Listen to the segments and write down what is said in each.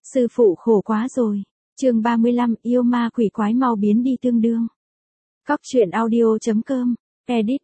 Sư phụ khổ quá rồi. Chương 35, yêu ma quỷ quái mau biến đi tương đương. Cóc truyện audio.com. Edit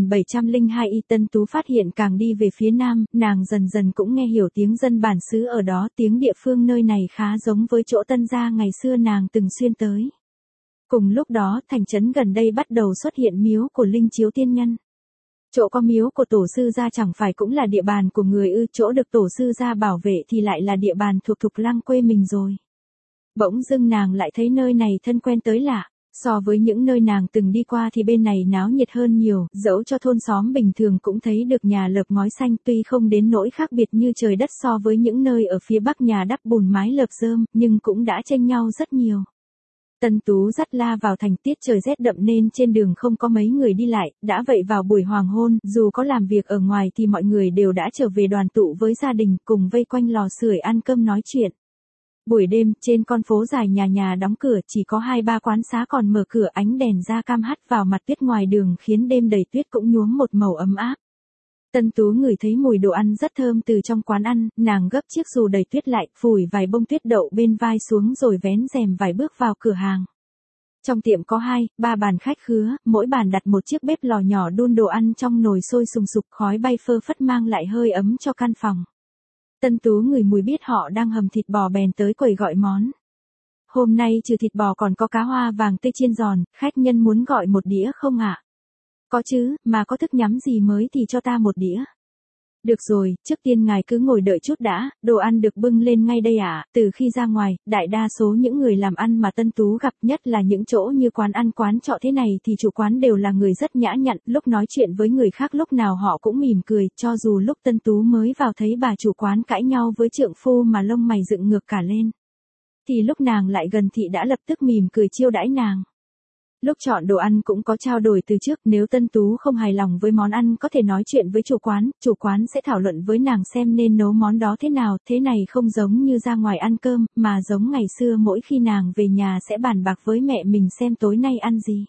4702 Y Tân Tú phát hiện càng đi về phía nam, nàng dần dần cũng nghe hiểu tiếng dân bản xứ ở đó, tiếng địa phương nơi này khá giống với chỗ Tân gia ngày xưa nàng từng xuyên tới. Cùng lúc đó, thành trấn gần đây bắt đầu xuất hiện miếu của Linh Chiếu Tiên Nhân. Chỗ có miếu của tổ sư gia chẳng phải cũng là địa bàn của người ư, chỗ được tổ sư gia bảo vệ thì lại là địa bàn thuộc Thục Lăng quê mình rồi. Bỗng dưng nàng lại thấy nơi này thân quen tới lạ. So với những nơi nàng từng đi qua thì bên này náo nhiệt hơn nhiều, dẫu cho thôn xóm bình thường cũng thấy được nhà lợp ngói xanh, tuy không đến nỗi khác biệt như trời đất so với những nơi ở phía bắc nhà đắp bùn mái lợp rơm, nhưng cũng đã chênh nhau rất nhiều. Tân Tú dắt la vào thành, tiết trời rét đậm nên trên đường không có mấy người đi lại, đã vậy vào buổi hoàng hôn, dù có làm việc ở ngoài thì mọi người đều đã trở về đoàn tụ với gia đình, cùng vây quanh lò sưởi ăn cơm nói chuyện. Buổi đêm, trên con phố dài nhà nhà đóng cửa, chỉ có 2-3 quán xá còn mở cửa, ánh đèn da cam hắt vào mặt tuyết ngoài đường khiến đêm đầy tuyết cũng nhuốm một màu ấm áp. Tân Tú ngửi thấy mùi đồ ăn rất thơm từ trong quán ăn, nàng gấp chiếc dù đầy tuyết lại, phủi vài bông tuyết đậu bên vai xuống rồi vén rèm vài bước vào cửa hàng. Trong tiệm có 2-3 bàn khách khứa, mỗi bàn đặt một chiếc bếp lò nhỏ đun đồ ăn trong nồi sôi sùng sục, khói bay phơ phất mang lại hơi ấm cho căn phòng. Tân Tú ngửi mùi biết họ đang hầm thịt bò bèn tới quầy gọi món. Hôm nay trừ thịt bò còn có cá hoa vàng tươi chiên giòn, khách nhân muốn gọi một đĩa không ạ? Có chứ, mà có thức nhắm gì mới thì cho ta một đĩa. Được rồi, trước tiên ngài cứ ngồi đợi chút đã, đồ ăn được bưng lên ngay đây ạ. Từ khi ra ngoài, đại đa số những người làm ăn mà Tân Tú gặp, nhất là những chỗ như quán ăn quán trọ thế này thì chủ quán đều là người rất nhã nhặn, lúc nói chuyện với người khác lúc nào họ cũng mỉm cười, cho dù lúc Tân Tú mới vào thấy bà chủ quán cãi nhau với trượng phu mà lông mày dựng ngược cả lên. Thì lúc nàng lại gần thì đã lập tức mỉm cười chiêu đãi nàng. Lúc chọn đồ ăn cũng có trao đổi từ trước, nếu Tân Tú không hài lòng với món ăn có thể nói chuyện với chủ quán sẽ thảo luận với nàng xem nên nấu món đó thế nào, thế này không giống như ra ngoài ăn cơm, mà giống ngày xưa mỗi khi nàng về nhà sẽ bàn bạc với mẹ mình xem tối nay ăn gì.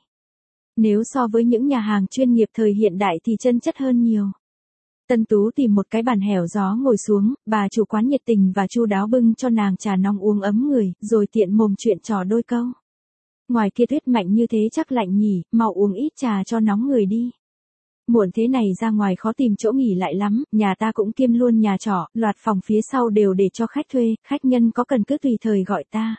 Nếu so với những nhà hàng chuyên nghiệp thời hiện đại thì chân chất hơn nhiều. Tân Tú tìm một cái bàn hẻo gió ngồi xuống, bà chủ quán nhiệt tình và chu đáo bưng cho nàng trà nóng uống ấm người, rồi tiện mồm chuyện trò đôi câu. Ngoài kia tuyết mạnh như thế chắc lạnh nhỉ, mau uống ít trà cho nóng người đi. Muộn thế này ra ngoài khó tìm chỗ nghỉ lại lắm, nhà ta cũng kiêm luôn nhà trọ, loạt phòng phía sau đều để cho khách thuê, khách nhân có cần cứ tùy thời gọi ta.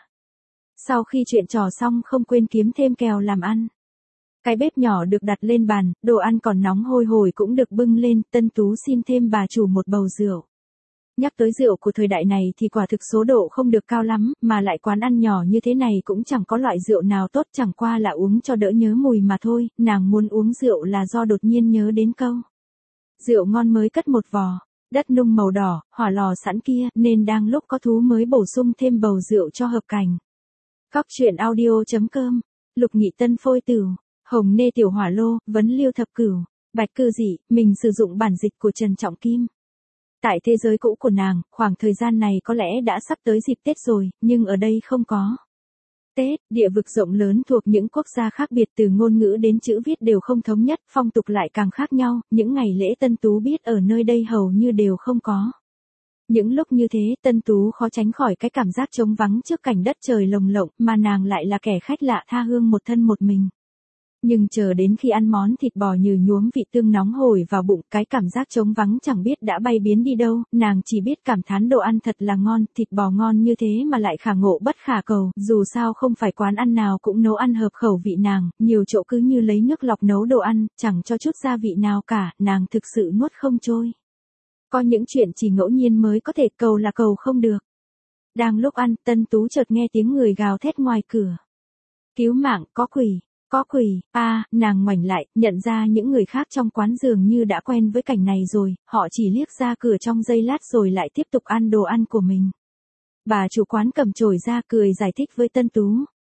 Sau khi chuyện trò xong không quên kiếm thêm kèo làm ăn. Cái bếp nhỏ được đặt lên bàn, đồ ăn còn nóng hôi hổi cũng được bưng lên, Tân Tú xin thêm bà chủ một bầu rượu. Nhắc tới rượu của thời đại này thì quả thực số độ không được cao lắm, mà lại quán ăn nhỏ như thế này cũng chẳng có loại rượu nào tốt, chẳng qua là uống cho đỡ nhớ mùi mà thôi, nàng muốn uống rượu là do đột nhiên nhớ đến câu. Rượu ngon mới cất một vò, đất nung màu đỏ, hỏa lò sẵn kia, nên đang lúc có thú mới bổ sung thêm bầu rượu cho hợp cảnh. Cóc truyện audio.com, Lục Nghị Tân phôi tửu, Hồng Nê tiểu hỏa lô, Vấn Liêu thập cửu, Bạch cư dị, mình sử dụng bản dịch của Trần Trọng Kim. Tại thế giới cũ của nàng, khoảng thời gian này có lẽ đã sắp tới dịp Tết rồi, nhưng ở đây không có. Tết, địa vực rộng lớn thuộc những quốc gia khác biệt từ ngôn ngữ đến chữ viết đều không thống nhất, phong tục lại càng khác nhau, những ngày lễ Tân Tú biết ở nơi đây hầu như đều không có. Những lúc như thế, Tân Tú khó tránh khỏi cái cảm giác trống vắng trước cảnh đất trời lồng lộng, mà nàng lại là kẻ khách lạ tha hương một thân một mình. Nhưng chờ đến khi ăn món thịt bò nhừ nhuốm vị tương nóng hổi vào bụng, cái cảm giác trống vắng chẳng biết đã bay biến đi đâu, nàng chỉ biết cảm thán đồ ăn thật là ngon, thịt bò ngon như thế mà lại khả ngộ bất khả cầu, dù sao không phải quán ăn nào cũng nấu ăn hợp khẩu vị nàng, nhiều chỗ cứ như lấy nước lọc nấu đồ ăn, chẳng cho chút gia vị nào cả, nàng thực sự nuốt không trôi. Có những chuyện chỉ ngẫu nhiên mới có thể cầu là cầu không được. Đang lúc ăn, Tân Tú chợt nghe tiếng người gào thét ngoài cửa. Cứu mạng, có quỷ. Có quỷ, nàng ngoảnh lại, nhận ra những người khác trong quán dường như đã quen với cảnh này rồi, họ chỉ liếc ra cửa trong giây lát rồi lại tiếp tục ăn đồ ăn của mình. Bà chủ quán cầm chổi ra cười giải thích với Tân Tú.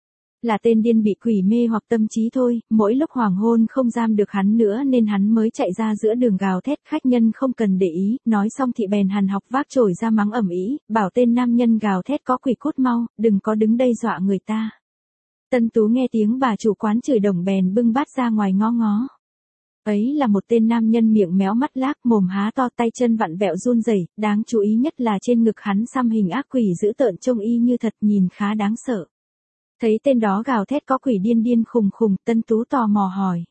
Là tên điên bị quỷ mê hoặc tâm trí thôi, mỗi lúc hoàng hôn không giam được hắn nữa nên hắn mới chạy ra giữa đường gào thét, khách nhân không cần để ý, nói xong thì bèn hằn học vác chổi ra mắng ầm ĩ, bảo tên nam nhân gào thét có quỷ cút mau, đừng có đứng đây dọa người ta. Tân Tú nghe tiếng bà chủ quán chửi đồng bèn bưng bát ra ngoài ngó ngó. Ấy là một tên nam nhân miệng méo mắt lác, mồm há to, tay chân vặn vẹo run rẩy, đáng chú ý nhất là trên ngực hắn xăm hình ác quỷ dữ tợn, trông y như thật, nhìn khá đáng sợ. Thấy tên đó gào thét có quỷ điên điên khùng khùng, Tân Tú tò mò hỏi.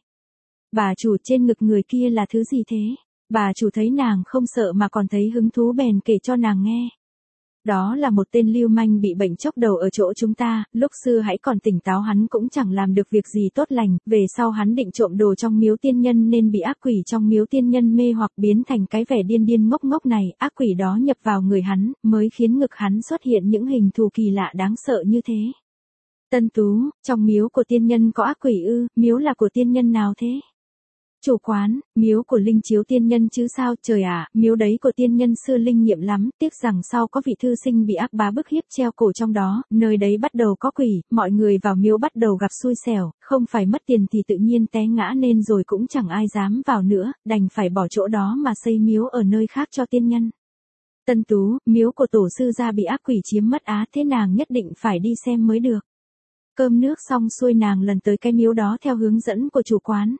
Bà chủ, trên ngực người kia là thứ gì thế? Bà chủ thấy nàng không sợ mà còn thấy hứng thú bèn kể cho nàng nghe. Đó là một tên lưu manh bị bệnh chốc đầu ở chỗ chúng ta, lúc xưa hãy còn tỉnh táo hắn cũng chẳng làm được việc gì tốt lành, về sau hắn định trộm đồ trong miếu tiên nhân nên bị ác quỷ trong miếu tiên nhân mê hoặc biến thành cái vẻ điên điên ngốc ngốc này, ác quỷ đó nhập vào người hắn, mới khiến ngực hắn xuất hiện những hình thù kỳ lạ đáng sợ như thế. Tân Tú, trong miếu của tiên nhân có ác quỷ ư? Miếu là của tiên nhân nào thế? Chủ quán, miếu của Linh Chiếu tiên nhân chứ sao, trời ạ, miếu đấy của tiên nhân xưa linh nghiệm lắm, tiếc rằng sau có vị thư sinh bị ác bá bức hiếp treo cổ trong đó, nơi đấy bắt đầu có quỷ, mọi người vào miếu bắt đầu gặp xui xẻo, không phải mất tiền thì tự nhiên té ngã nên rồi cũng chẳng ai dám vào nữa, đành phải bỏ chỗ đó mà xây miếu ở nơi khác cho tiên nhân. Tân Tú, miếu của tổ sư gia bị ác quỷ chiếm mất á, thế nàng nhất định phải đi xem mới được. Cơm nước xong xuôi nàng lần tới cái miếu đó theo hướng dẫn của chủ quán.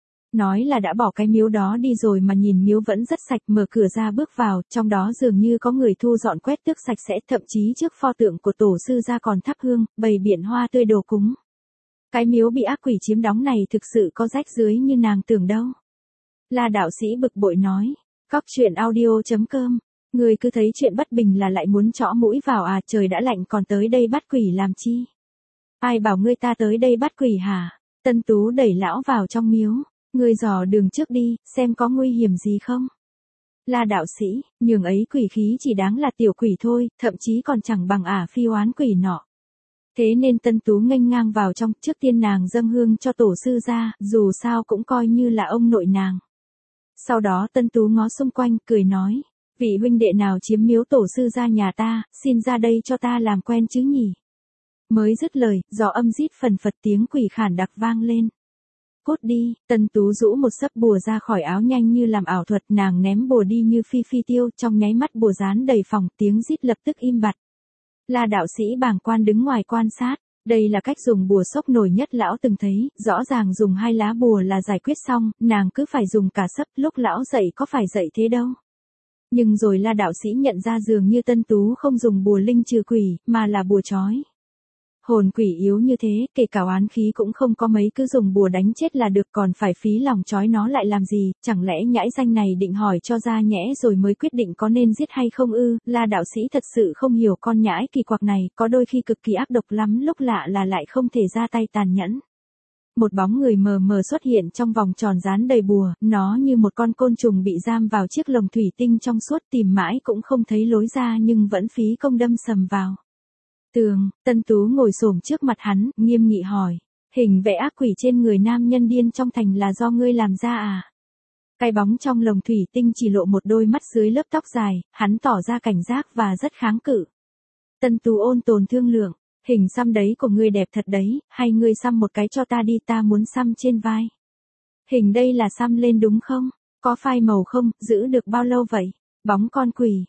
Nói là đã bỏ cái miếu đó đi rồi mà nhìn miếu vẫn rất sạch, mở cửa ra bước vào, trong đó dường như có người thu dọn quét tước sạch sẽ, thậm chí trước pho tượng của tổ sư gia còn thắp hương, bày biện hoa tươi đồ cúng. Cái miếu bị ác quỷ chiếm đóng này thực sự có rách rưới như nàng tưởng đâu. La đạo sĩ bực bội nói, Cóc truyện audio.com, người cứ thấy chuyện bất bình là lại muốn trõ mũi vào à, trời đã lạnh còn tới đây bắt quỷ làm chi? Ai bảo ngươi ta tới đây bắt quỷ hả? Tân Tú đẩy lão vào trong miếu. Ngươi dò đường trước đi, xem có nguy hiểm gì không? La đạo sĩ, nhường ấy quỷ khí chỉ đáng là tiểu quỷ thôi, thậm chí còn chẳng bằng phi oán quỷ nọ. Thế nên Tân Tú nghênh ngang vào trong, trước tiên nàng dâng hương cho tổ sư gia, dù sao cũng coi như là ông nội nàng. Sau đó Tân Tú ngó xung quanh, cười nói, vị huynh đệ nào chiếm miếu tổ sư gia nhà ta, xin ra đây cho ta làm quen chứ nhỉ? Mới dứt lời, gió âm rít phần phật, tiếng quỷ khản đặc vang lên. Cút đi, Tân Tú rũ một sấp bùa ra khỏi áo nhanh như làm ảo thuật, nàng ném bùa đi như phi phi tiêu, trong nháy mắt bùa dán đầy phòng, tiếng rít lập tức im bặt. La đạo sĩ bàng quan đứng ngoài quan sát, đây là cách dùng bùa sốc nổi nhất lão từng thấy, rõ ràng dùng 2 lá bùa là giải quyết xong, nàng cứ phải dùng cả sấp, lúc lão dậy có phải dậy thế đâu. Nhưng rồi La đạo sĩ nhận ra dường như Tân Tú không dùng bùa linh trừ quỷ, mà là bùa trói. Hồn quỷ yếu như thế, kể cả oán khí cũng không có mấy, cứ dùng bùa đánh chết là được, còn phải phí lòng trói nó lại làm gì, chẳng lẽ nhãi danh này định hỏi cho ra nhẽ rồi mới quyết định có nên giết hay không ư? La đạo sĩ thật sự không hiểu con nhãi kỳ quặc này, có đôi khi cực kỳ ác độc lắm, lúc lạ là lại không thể ra tay tàn nhẫn. Một bóng người mờ mờ xuất hiện trong vòng tròn dán đầy bùa, nó như một con côn trùng bị giam vào chiếc lồng thủy tinh trong suốt, tìm mãi cũng không thấy lối ra nhưng vẫn phí công đâm sầm vào tường. Tân Tú ngồi xổm trước mặt hắn, nghiêm nghị hỏi, hình vẽ ác quỷ trên người nam nhân điên trong thành là do ngươi làm ra à? Cái bóng trong lồng thủy tinh chỉ lộ một đôi mắt dưới lớp tóc dài, hắn tỏ ra cảnh giác và rất kháng cự. Tân Tú ôn tồn thương lượng, hình xăm đấy của ngươi đẹp thật đấy, hay ngươi xăm một cái cho ta đi, ta muốn xăm trên vai. Hình đây là xăm lên đúng không? Có phai màu không, giữ được bao lâu vậy? Bóng con quỷ,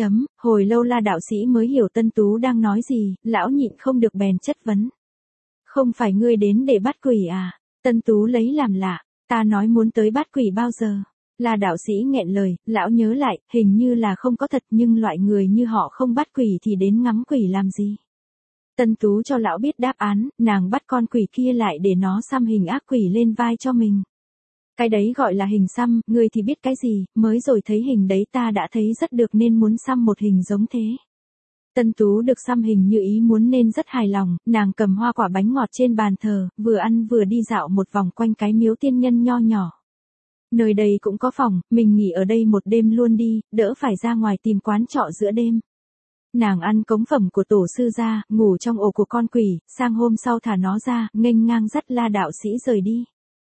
hồi lâu La đạo sĩ mới hiểu Tân Tú đang nói gì, lão nhịn không được bèn chất vấn. Không phải ngươi đến để bắt quỷ à? Tân Tú lấy làm lạ, ta nói muốn tới bắt quỷ bao giờ? La đạo sĩ nghẹn lời, lão nhớ lại, hình như là không có thật, nhưng loại người như họ không bắt quỷ thì đến ngắm quỷ làm gì? Tân Tú cho lão biết đáp án, nàng bắt con quỷ kia lại để nó xăm hình ác quỷ lên vai cho mình. Cái đấy gọi là hình xăm, ngươi thì biết cái gì, mới rồi thấy hình đấy ta đã thấy rất được nên muốn xăm một hình giống thế. Tân Tú được xăm hình như ý muốn nên rất hài lòng, nàng cầm hoa quả bánh ngọt trên bàn thờ, vừa ăn vừa đi dạo một vòng quanh cái miếu tiên nhân nho nhỏ. Nơi đây cũng có phòng, mình nghỉ ở đây một đêm luôn đi, đỡ phải ra ngoài tìm quán trọ giữa đêm. Nàng ăn cống phẩm của tổ sư gia, ngủ trong ổ của con quỷ, sang hôm sau thả nó ra, nghênh ngang dắt La đạo sĩ rời đi.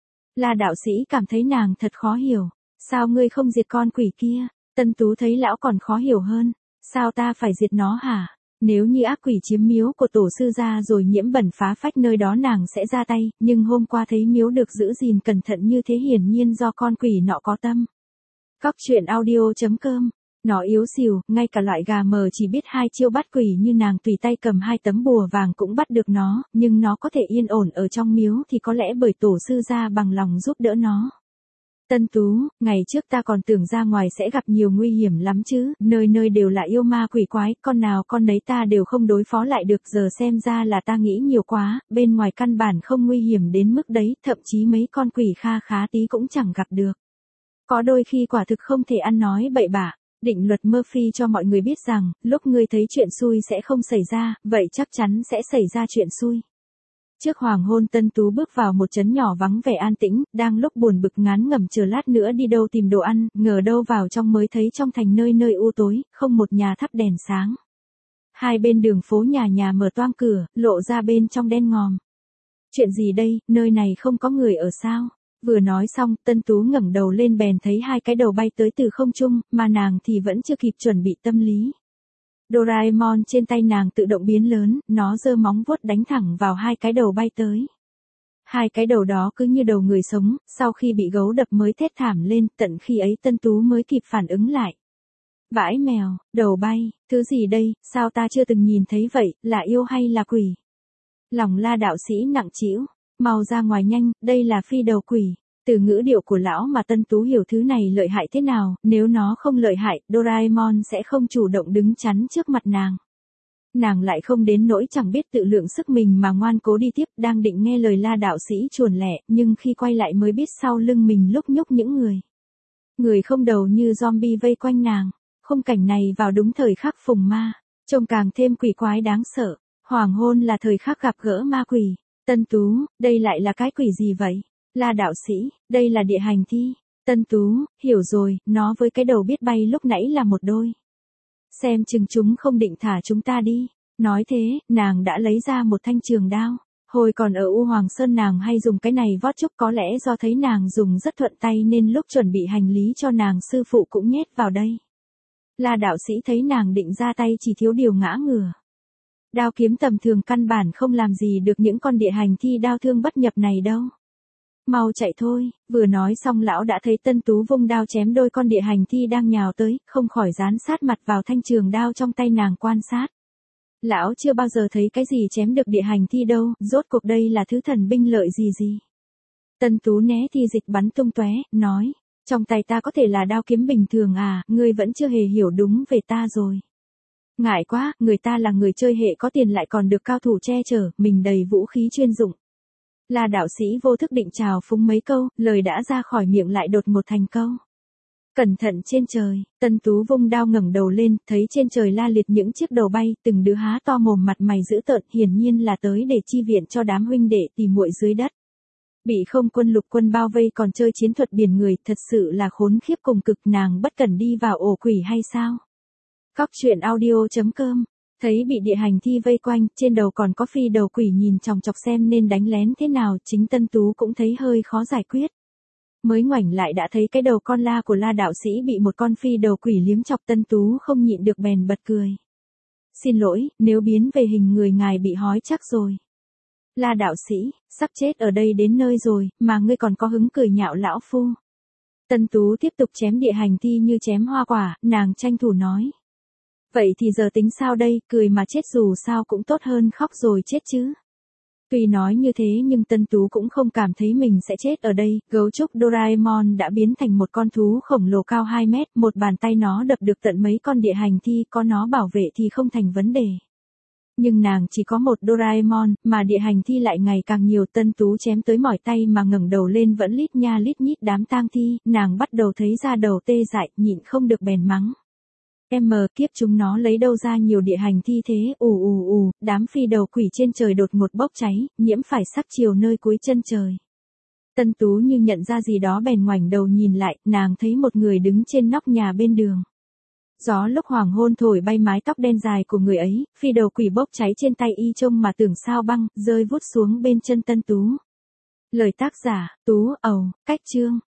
La đạo sĩ cảm thấy nàng thật khó hiểu. Sao ngươi không diệt con quỷ kia? Tân Tú thấy lão còn khó hiểu hơn. Sao ta phải diệt nó hả? Nếu như ác quỷ chiếm miếu của tổ sư gia rồi nhiễm bẩn phá phách nơi đó nàng sẽ ra tay, nhưng hôm qua thấy miếu được giữ gìn cẩn thận như thế hiển nhiên do con quỷ nọ có tâm. Cóc truyện audio.com. Nó yếu xìu, ngay cả loại gà mờ chỉ biết 2 chiêu bắt quỷ như nàng tùy tay cầm 2 tấm bùa vàng cũng bắt được nó, nhưng nó có thể yên ổn ở trong miếu thì có lẽ bởi tổ sư gia bằng lòng giúp đỡ nó. Tân Tú, ngày trước ta còn tưởng ra ngoài sẽ gặp nhiều nguy hiểm lắm chứ, nơi nơi đều là yêu ma quỷ quái, con nào con nấy ta đều không đối phó lại được, giờ xem ra là ta nghĩ nhiều quá, bên ngoài căn bản không nguy hiểm đến mức đấy, thậm chí mấy con quỷ kha khá tí cũng chẳng gặp được. Có đôi khi quả thực không thể ăn nói bậy bạ. Định luật Murphy cho mọi người biết rằng, lúc ngươi thấy chuyện xui sẽ không xảy ra, vậy chắc chắn sẽ xảy ra chuyện xui. Trước hoàng hôn Tân Tú bước vào một trấn nhỏ vắng vẻ an tĩnh, đang lúc buồn bực ngán ngẩm chờ lát nữa đi đâu tìm đồ ăn, ngờ đâu vào trong mới thấy trong thành nơi nơi u tối, không một nhà thắp đèn sáng. Hai bên đường phố nhà mở toang cửa, lộ ra bên trong đen ngòm. Chuyện gì đây, nơi này không có người ở sao? Vừa nói xong, Tân Tú ngẩng đầu lên bèn thấy hai cái đầu bay tới từ không trung, mà nàng thì vẫn chưa kịp chuẩn bị tâm lý. Doraemon trên tay nàng tự động biến lớn, nó giơ móng vuốt đánh thẳng vào hai cái đầu bay tới. Hai cái đầu đó cứ như đầu người sống, sau khi bị gấu đập mới thét thảm lên, tận khi ấy Tân Tú mới kịp phản ứng lại. Vãi mèo, đầu bay, thứ gì đây, sao ta chưa từng nhìn thấy vậy, là yêu hay là quỷ? Lòng La đạo sĩ nặng trĩu, mau ra ngoài nhanh, đây là phi đầu quỷ. Từ ngữ điệu của lão mà Tân Tú hiểu thứ này lợi hại thế nào, nếu nó không lợi hại, Doraemon sẽ không chủ động đứng chắn trước mặt nàng. Nàng lại không đến nỗi chẳng biết tự lượng sức mình mà ngoan cố đi tiếp, đang định nghe lời La đạo sĩ chuồn lẻ, nhưng khi quay lại mới biết sau lưng mình lúc nhúc những người. Người không đầu như zombie vây quanh nàng, khung cảnh này vào đúng thời khắc phùng ma, trông càng thêm quỷ quái đáng sợ, hoàng hôn là thời khắc gặp gỡ ma quỷ. Tân Tú, đây lại là cái quỷ gì vậy? La đạo sĩ, đây là địa hành thi. Tân Tú, hiểu rồi, nó với cái đầu biết bay lúc nãy là một đôi. Xem chừng chúng không định thả chúng ta đi. Nói thế, nàng đã lấy ra một thanh trường đao. Hồi còn ở U Hoàng Sơn nàng hay dùng cái này vót chúc, có lẽ do thấy nàng dùng rất thuận tay nên lúc chuẩn bị hành lý cho nàng sư phụ cũng nhét vào đây. La đạo sĩ thấy nàng định ra tay chỉ thiếu điều ngã ngửa. Đao kiếm tầm thường căn bản không làm gì được những con địa hành thi đao thương bất nhập này đâu. Mau chạy thôi, vừa nói xong lão đã thấy Tân Tú vung đao chém đôi con địa hành thi đang nhào tới, không khỏi dán sát mặt vào thanh trường đao trong tay nàng quan sát. Lão chưa bao giờ thấy cái gì chém được địa hành thi đâu, rốt cuộc đây là thứ thần binh lợi gì. Tân Tú né thi dịch bắn tung tóe, nói, trong tay ta có thể là đao kiếm bình thường à, ngươi vẫn chưa hề hiểu đúng về ta rồi. Ngại quá, người ta là người chơi hệ có tiền lại còn được cao thủ che chở, mình đầy vũ khí chuyên dụng. La đạo sĩ vô thức định chào phúng mấy câu, lời đã ra khỏi miệng lại đột một thành câu. Cẩn thận trên trời, Tân Tú vung đao ngẩng đầu lên, thấy trên trời la liệt những chiếc đầu bay, từng đứa há to mồm mặt mày dữ tợn, hiển nhiên là tới để chi viện cho đám huynh đệ tìm muội dưới đất. Bị không quân lục quân bao vây còn chơi chiến thuật biển người, thật sự là khốn khiếp cùng cực, nàng bất cần đi vào ổ quỷ hay sao? Cóc truyện audio.com. Thấy bị địa hành thi vây quanh, trên đầu còn có phi đầu quỷ nhìn chòng chọc xem nên đánh lén thế nào, chính Tân Tú cũng thấy hơi khó giải quyết. Mới ngoảnh lại đã thấy cái đầu con la của La đạo sĩ bị một con phi đầu quỷ liếm chọc, Tân Tú không nhịn được bèn bật cười. Xin lỗi, nếu biến về hình người ngài bị hói chắc rồi. La đạo sĩ, sắp chết ở đây đến nơi rồi, mà ngươi còn có hứng cười nhạo lão phu. Tân Tú tiếp tục chém địa hành thi như chém hoa quả, nàng tranh thủ nói. Vậy thì giờ tính sao đây, cười mà chết dù sao cũng tốt hơn khóc rồi chết chứ. Tuy nói như thế nhưng Tân Tú cũng không cảm thấy mình sẽ chết ở đây, gấu trúc Doraemon đã biến thành một con thú khổng lồ cao 2 mét, một bàn tay nó đập được tận mấy con địa hành thi, có nó bảo vệ thì không thành vấn đề. Nhưng nàng chỉ có một Doraemon, mà địa hành thi lại ngày càng nhiều, Tân Tú chém tới mỏi tay mà ngẩng đầu lên vẫn lít nha lít nhít đám tang thi, nàng bắt đầu thấy da đầu tê dại, nhịn không được bèn mắng. Kiếp chúng nó lấy đâu ra nhiều địa hành thi thế, đám phi đầu quỷ trên trời đột ngột bốc cháy, nhiễm phải sắc chiều nơi cuối chân trời. Tân Tú như nhận ra gì đó bèn ngoảnh đầu nhìn lại, nàng thấy một người đứng trên nóc nhà bên đường. Gió lúc hoàng hôn thổi bay mái tóc đen dài của người ấy, phi đầu quỷ bốc cháy trên tay y trông mà tưởng sao băng, rơi vút xuống bên chân Tân Tú. Lời tác giả, Tú, cách chương.